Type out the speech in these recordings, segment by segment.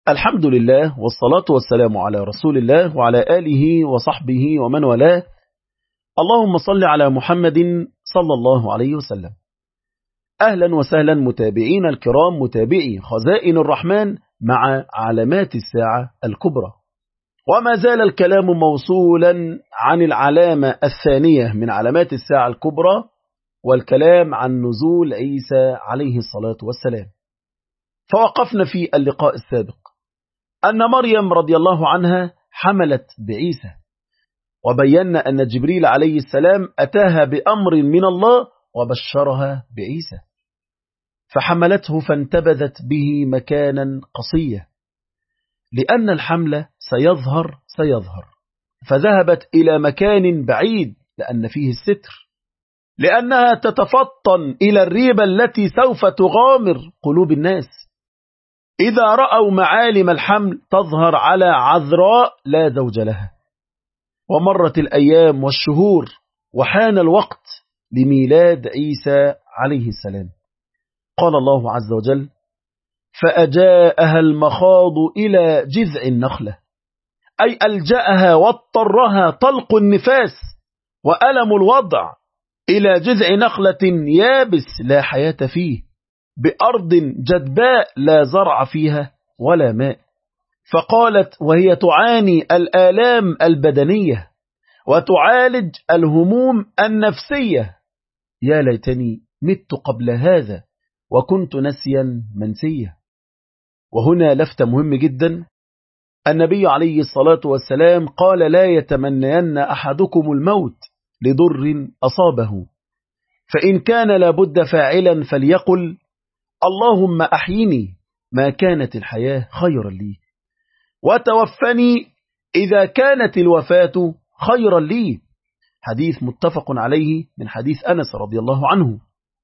الحمد لله والصلاة والسلام على رسول الله وعلى آله وصحبه ومن والاه. اللهم صل على محمد صلى الله عليه وسلم. أهلا وسهلا متابعين الكرام، متابعي خزائن الرحمن مع علامات الساعة الكبرى. وما زال الكلام موصولا عن العلامة الثانية من علامات الساعة الكبرى، والكلام عن نزول عيسى عليه الصلاة والسلام. فوقفنا في اللقاء السابق أن مريم رضي الله عنها حملت بعيسى، وبينا أن جبريل عليه السلام أتاها بأمر من الله وبشرها بعيسى، فحملته فانتبذت به مكانا قصيا، لأن الحمل سيظهر فذهبت إلى مكان بعيد لأن فيه الستر، لأنها تتفطن إلى الريبة التي سوف تغامر قلوب الناس إذا رأوا معالم الحمل تظهر على عذراء لا زوج لها. ومرت الأيام والشهور وحان الوقت لميلاد عيسى عليه السلام. قال الله عز وجل: فأجاءها المخاض إلى جذع النخلة، أي ألجأها واضطرها طلق النفاس وألم الوضع إلى جذع نخلة يابس لا حياة فيه، بأرض جدباء لا زرع فيها ولا ماء. فقالت وهي تعاني الآلام البدنية وتعالج الهموم النفسية: يا ليتني مت قبل هذا وكنت نسيا منسيا. وهنا لفتة مهم جدا. النبي عليه الصلاة والسلام قال: لا يتمنين أحدكم الموت لضر أصابه، فإن كان لابد فاعلا فليقل: اللهم أحيني ما كانت الحياة خيرا لي، وتوفني إذا كانت الوفاة خيرا لي. حديث متفق عليه من حديث أنس رضي الله عنه.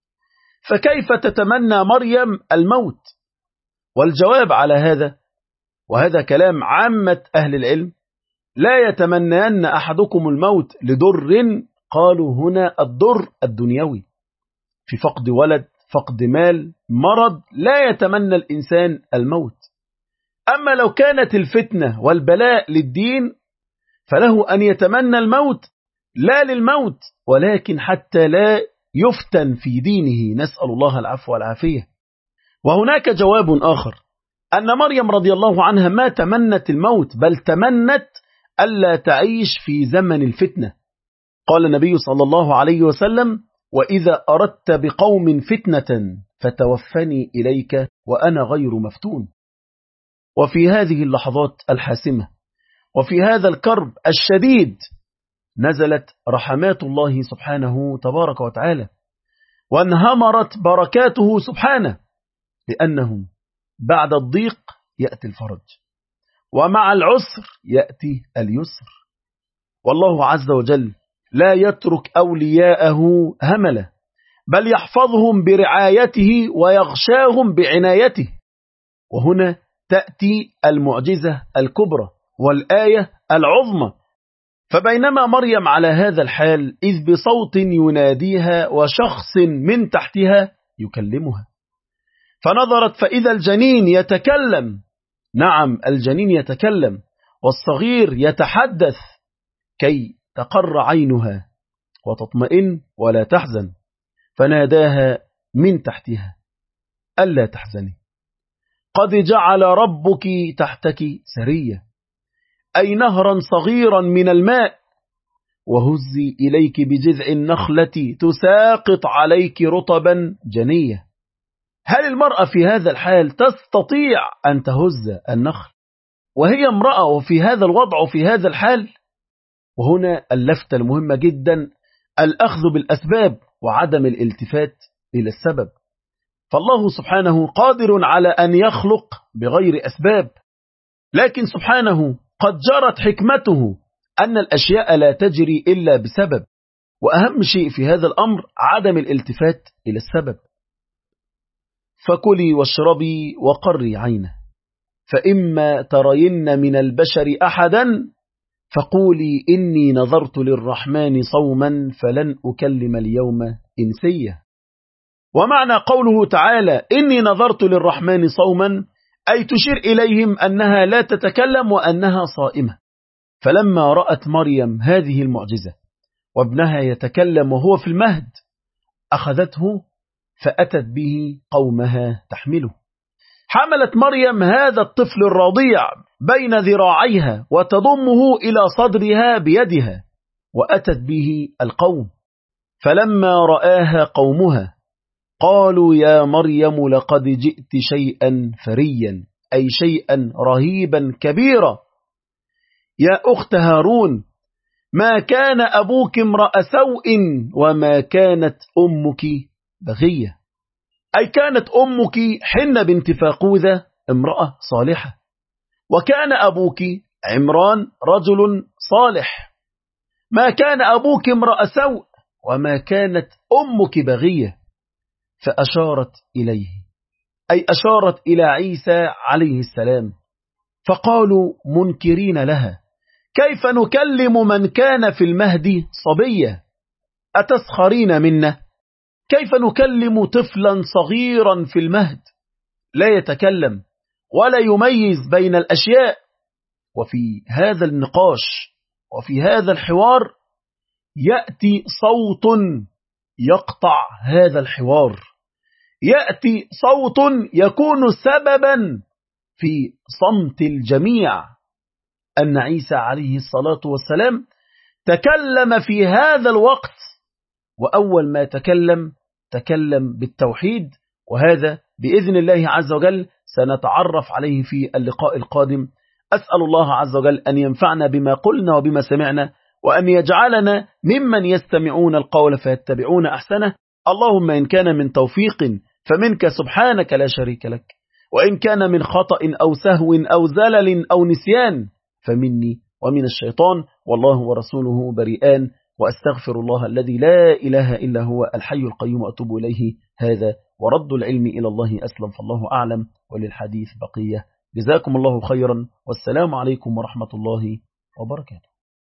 فكيف تتمنى مريم الموت؟ والجواب على هذا، وهذا كلام عامة أهل العلم: لا يتمنين أحدكم الموت لضر، قالوا هنا الضر الدنيوي، في فقد ولد، فقد مال، مرض، لا يتمنى الإنسان الموت. أما لو كانت الفتنة والبلاء للدين فله أن يتمنى الموت، لا للموت ولكن حتى لا يفتن في دينه، نسأل الله العفو والعافية. وهناك جواب آخر، أن مريم رضي الله عنها ما تمنت الموت، بل تمنت ألا تعيش في زمن الفتنة. قال النبي صلى الله عليه وسلم: وإذا أردت بقوم فتنة فتوفني إليك وأنا غير مفتون. وفي هذه اللحظات الحاسمة وفي هذا الكرب الشديد نزلت رحمات الله سبحانه تبارك وتعالى، وانهمرت بركاته سبحانه، لأنه بعد الضيق يأتي الفرج، ومع العسر يأتي اليسر. والله عز وجل لا يترك أولياءه هملا، بل يحفظهم برعايته ويغشاهم بعنايته. وهنا تأتي المعجزة الكبرى والآية العظمى. فبينما مريم على هذا الحال إذ بصوت يناديها وشخص من تحتها يكلمها، فنظرت فإذا الجنين يتكلم. نعم، الجنين يتكلم والصغير يتحدث كي تقر عينها وتطمئن ولا تحزن. فناداها من تحتها: ألا تحزني، قد جعل ربك تحتك سريا، أي نهرا صغيرا من الماء، وهزي إليك بجذع النخلة تساقط عليك رطبا جنيا. هل المرأة في هذا الحال تستطيع أن تهز النخل وهي امرأة وفي هذا الوضع وفي هذا الحال؟ وهنا اللفتة المهمة جدا: الأخذ بالأسباب وعدم الالتفات إلى السبب. فالله سبحانه قادر على أن يخلق بغير أسباب، لكن سبحانه قد جرت حكمته أن الأشياء لا تجري إلا بسبب، وأهم شيء في هذا الأمر عدم الالتفات إلى السبب. فكلي واشربي وقري عينه، فإما ترين من البشر أحدا فقولي إني نظرت للرحمن صوما فلن أكلم اليوم إنسيا. ومعنى قوله تعالى إني نظرت للرحمن صوما، أي تشير إليهم أنها لا تتكلم وأنها صائمة. فلما رأت مريم هذه المعجزة وابنها يتكلم وهو في المهد أخذته فأتت به قومها تحمله. حملت مريم هذا الطفل الرضيع بين ذراعيها وتضمه إلى صدرها بيدها وأتت به القوم. فلما رآها قومها قالوا يا مريم لقد جئت شيئا فريا، أي شيئا رهيبا كبيرا. يا أخت هارون ما كان أبوك امرأ سوء وما كانت أمك بغية، أي كانت أمك حنة بنت فاقوذة امرأة صالحة، وكان أبوك عمران رجل صالح. ما كان أبوك امرأ سوء وما كانت أمك بغية. فأشارت إليه، أي أشارت إلى عيسى عليه السلام. فقالوا منكرين لها كيف نكلم من كان في المهد صبيا؟ أتسخرين منا؟ كيف نكلم طفلا صغيرا في المهد لا يتكلم ولا يميز بين الأشياء؟ وفي هذا النقاش وفي هذا الحوار يأتي صوت يقطع هذا الحوار، يأتي صوت يكون سببا في صمت الجميع، أن عيسى عليه الصلاة والسلام تكلم في هذا الوقت، وأول ما تكلم بالتوحيد، وهذا بإذن الله عز وجل سنتعرف عليه في اللقاء القادم. أسأل الله عز وجل أن ينفعنا بما قلنا وبما سمعنا، وأن يجعلنا ممن يستمعون القول فيتبعون أحسنه. اللهم إن كان من توفيق فمنك سبحانك لا شريك لك، وإن كان من خطأ أو سهو أو زلل أو نسيان فمني ومن الشيطان، والله ورسوله بريئان، وأستغفر الله الذي لا إله إلا هو الحي القيوم أتوب إليه. هذا ورد العلم إلى الله أسلم، فالله أعلم، وللحديث بقية. جزاكم الله خيرا، والسلام عليكم ورحمة الله وبركاته.